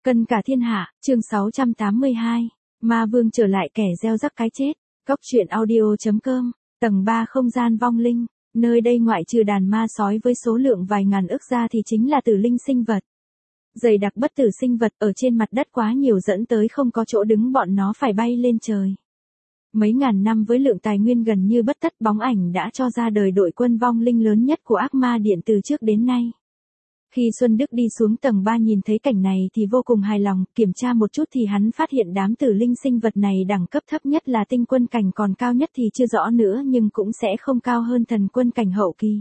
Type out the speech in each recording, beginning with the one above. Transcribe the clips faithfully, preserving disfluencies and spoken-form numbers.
Cân cả thiên hạ, chương sáu trăm tám mươi hai. Ma vương trở lại kẻ gieo rắc cái chết. Cốc truyện audio.com. Tầng ba không gian vong linh. Nơi đây ngoại trừ đàn ma sói với số lượng vài ngàn ức ra thì chính là tử linh sinh vật. Dày đặc bất tử sinh vật ở trên mặt đất quá nhiều dẫn tới không có chỗ đứng, bọn nó phải bay lên trời. Mấy ngàn năm với lượng tài nguyên gần như bất tất, bóng ảnh đã cho ra đời đội quân vong linh lớn nhất của ác ma điện từ trước đến nay. Khi Xuân Đức đi xuống tầng ba nhìn thấy cảnh này thì vô cùng hài lòng, kiểm tra một chút thì hắn phát hiện đám tử linh sinh vật này đẳng cấp thấp nhất là tinh quân cảnh, còn cao nhất thì chưa rõ nữa nhưng cũng sẽ không cao hơn thần quân cảnh hậu kỳ.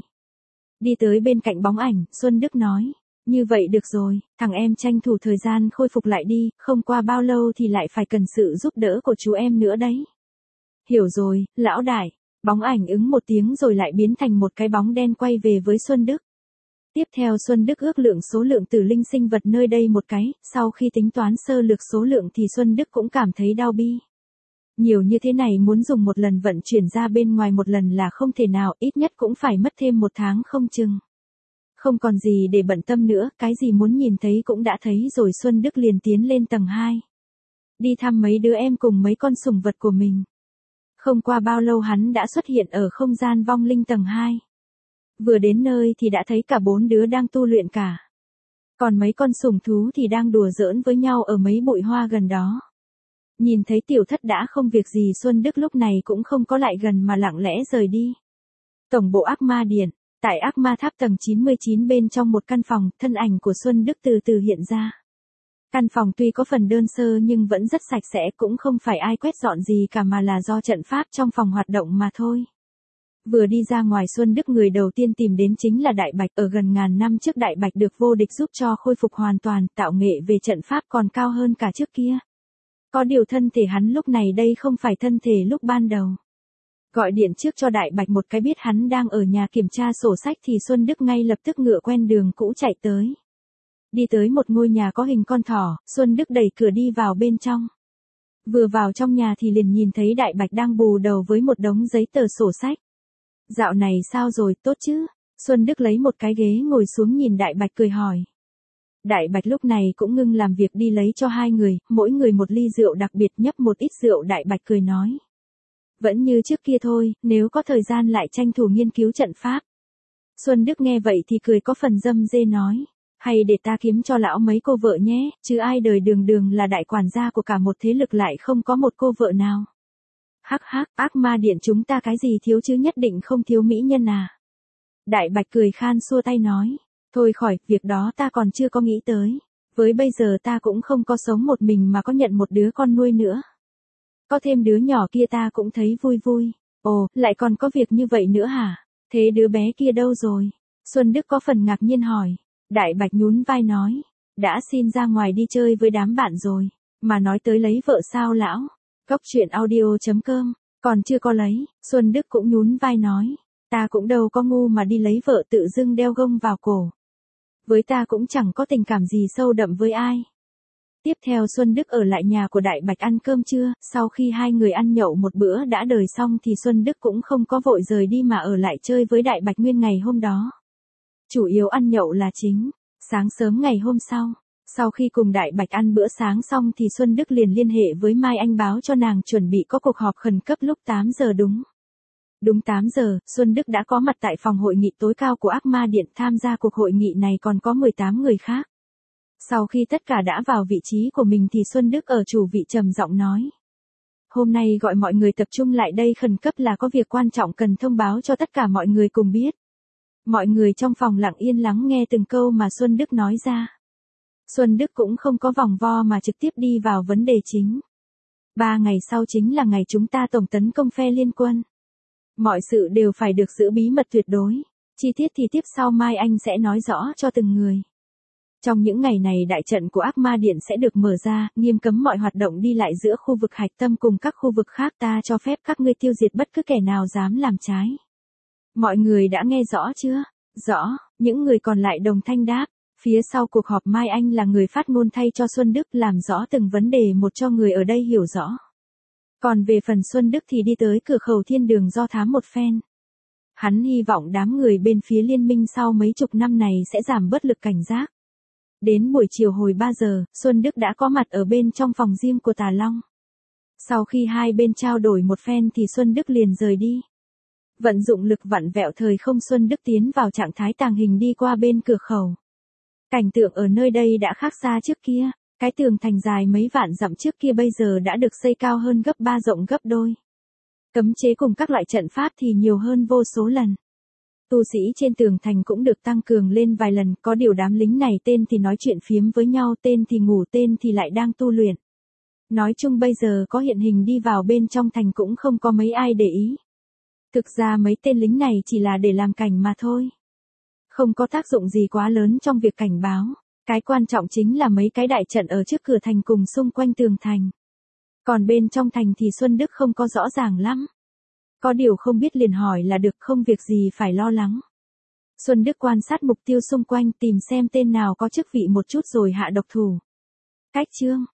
Đi tới bên cạnh bóng ảnh, Xuân Đức nói, như vậy được rồi, thằng em tranh thủ thời gian khôi phục lại đi, không qua bao lâu thì lại phải cần sự giúp đỡ của chú em nữa đấy. Hiểu rồi, lão đại. Bóng ảnh ứng một tiếng rồi lại biến thành một cái bóng đen quay về với Xuân Đức. Tiếp theo Xuân Đức ước lượng số lượng tử linh sinh vật nơi đây một cái, sau khi tính toán sơ lược số lượng thì Xuân Đức cũng cảm thấy đau bi. Nhiều như thế này muốn dùng một lần vận chuyển ra bên ngoài một lần là không thể nào, ít nhất cũng phải mất thêm một tháng không chừng. Không còn gì để bận tâm nữa, cái gì muốn nhìn thấy cũng đã thấy rồi. Xuân Đức liền tiến lên tầng hai. Đi thăm mấy đứa em cùng mấy con sủng vật của mình. Không qua bao lâu hắn đã xuất hiện ở không gian vong linh tầng hai. Vừa đến nơi thì đã thấy cả bốn đứa đang tu luyện cả. Còn mấy con sủng thú thì đang đùa giỡn với nhau ở mấy bụi hoa gần đó. Nhìn thấy tiểu thất đã không việc gì, Xuân Đức lúc này cũng không có lại gần mà lặng lẽ rời đi. Tổng bộ ác ma điện, tại ác ma tháp tầng chín mươi chín bên trong một căn phòng, thân ảnh của Xuân Đức từ từ hiện ra. Căn phòng tuy có phần đơn sơ nhưng vẫn rất sạch sẽ, cũng không phải ai quét dọn gì cả mà là do trận pháp trong phòng hoạt động mà thôi. Vừa đi ra ngoài, Xuân Đức người đầu tiên tìm đến chính là Đại Bạch. Ở gần ngàn năm trước Đại Bạch được vô địch giúp cho khôi phục hoàn toàn, tạo nghệ về trận pháp còn cao hơn cả trước kia. Có điều thân thể hắn lúc này đây không phải thân thể lúc ban đầu. Gọi điện trước cho Đại Bạch một cái, biết hắn đang ở nhà kiểm tra sổ sách thì Xuân Đức ngay lập tức ngựa quen đường cũ chạy tới. Đi tới một ngôi nhà có hình con thỏ, Xuân Đức đẩy cửa đi vào bên trong. Vừa vào trong nhà thì liền nhìn thấy Đại Bạch đang bù đầu với một đống giấy tờ sổ sách. Dạo này sao rồi, tốt chứ? Xuân Đức lấy một cái ghế ngồi xuống nhìn Đại Bạch cười hỏi. Đại Bạch lúc này cũng ngưng làm việc đi lấy cho hai người, mỗi người một ly rượu đặc biệt, nhấp một ít rượu. Đại Bạch cười nói. Vẫn như trước kia thôi, nếu có thời gian lại tranh thủ nghiên cứu trận pháp. Xuân Đức nghe vậy thì cười có phần dâm dê nói. Hay để ta kiếm cho lão mấy cô vợ nhé, chứ ai đời đường đường là đại quản gia của cả một thế lực lại không có một cô vợ nào. Hắc hắc, ác ma điện chúng ta cái gì thiếu chứ, nhất định không thiếu mỹ nhân à. Đại Bạch cười khan xua tay nói. Thôi khỏi, việc đó ta còn chưa có nghĩ tới. Với bây giờ ta cũng không có sống một mình mà có nhận một đứa con nuôi nữa. Có thêm đứa nhỏ kia ta cũng thấy vui vui. Ồ, lại còn có việc như vậy nữa hả? Thế đứa bé kia đâu rồi? Xuân Đức có phần ngạc nhiên hỏi. Đại Bạch nhún vai nói. Đã xin ra ngoài đi chơi với đám bạn rồi. Mà nói tới lấy vợ sao lão? Cốc truyện audio.com. Còn chưa có lấy. Xuân Đức cũng nhún vai nói. Ta cũng đâu có ngu mà đi lấy vợ tự dưng đeo gông vào cổ. Với ta cũng chẳng có tình cảm gì sâu đậm với ai. Tiếp theo Xuân Đức ở lại nhà của Đại Bạch ăn cơm trưa. Sau khi hai người ăn nhậu một bữa đã đời xong thì Xuân Đức cũng không có vội rời đi mà ở lại chơi với Đại Bạch nguyên ngày hôm đó. Chủ yếu ăn nhậu là chính. Sáng sớm ngày hôm sau, sau khi cùng Đại Bạch ăn bữa sáng xong thì Xuân Đức liền liên hệ với Mai Anh báo cho nàng chuẩn bị có cuộc họp khẩn cấp lúc tám giờ đúng. Đúng tám giờ, Xuân Đức đã có mặt tại phòng hội nghị tối cao của ác ma điện. Tham gia cuộc hội nghị này còn có mười tám người khác. Sau khi tất cả đã vào vị trí của mình thì Xuân Đức ở chủ vị trầm giọng nói. Hôm nay gọi mọi người tập trung lại đây khẩn cấp là có việc quan trọng cần thông báo cho tất cả mọi người cùng biết. Mọi người trong phòng lặng yên lắng nghe từng câu mà Xuân Đức nói ra. Xuân Đức cũng không có vòng vo mà trực tiếp đi vào vấn đề chính. Ba ngày sau chính là ngày chúng ta tổng tấn công phe liên quân. Mọi sự đều phải được giữ bí mật tuyệt đối. Chi tiết thì tiếp sau Mai Anh sẽ nói rõ cho từng người. Trong những ngày này đại trận của ác ma điện sẽ được mở ra, nghiêm cấm mọi hoạt động đi lại giữa khu vực hạch tâm cùng các khu vực khác. Ta cho phép các ngươi tiêu diệt bất cứ kẻ nào dám làm trái. Mọi người đã nghe rõ chưa? Rõ, những người còn lại đồng thanh đáp. Phía sau cuộc họp Mai Anh là người phát ngôn thay cho Xuân Đức làm rõ từng vấn đề một cho người ở đây hiểu rõ. Còn về phần Xuân Đức thì đi tới cửa khẩu thiên đường do thám một phen. Hắn hy vọng đám người bên phía liên minh sau mấy chục năm này sẽ giảm bớt lực cảnh giác. Đến buổi chiều hồi ba giờ, Xuân Đức đã có mặt ở bên trong phòng riêng của Tà Long. Sau khi hai bên trao đổi một phen thì Xuân Đức liền rời đi. Vận dụng lực vặn vẹo thời không, Xuân Đức tiến vào trạng thái tàng hình đi qua bên cửa khẩu. Cảnh tượng ở nơi đây đã khác xa trước kia, cái tường thành dài mấy vạn dặm trước kia bây giờ đã được xây cao hơn gấp ba, rộng gấp đôi. Cấm chế cùng các loại trận pháp thì nhiều hơn vô số lần. Tu sĩ trên tường thành cũng được tăng cường lên vài lần, có điều đám lính này tên thì nói chuyện phiếm với nhau, tên thì ngủ, tên thì lại đang tu luyện. Nói chung bây giờ có hiện hình đi vào bên trong thành cũng không có mấy ai để ý. Thực ra mấy tên lính này chỉ là để làm cảnh mà thôi. Không có tác dụng gì quá lớn trong việc cảnh báo. Cái quan trọng chính là mấy cái đại trận ở trước cửa thành cùng xung quanh tường thành. Còn bên trong thành thì Xuân Đức không có rõ ràng lắm. Có điều không biết liền hỏi là được, không việc gì phải lo lắng. Xuân Đức quan sát mục tiêu xung quanh, tìm xem tên nào có chức vị một chút rồi hạ độc thủ. Cách chương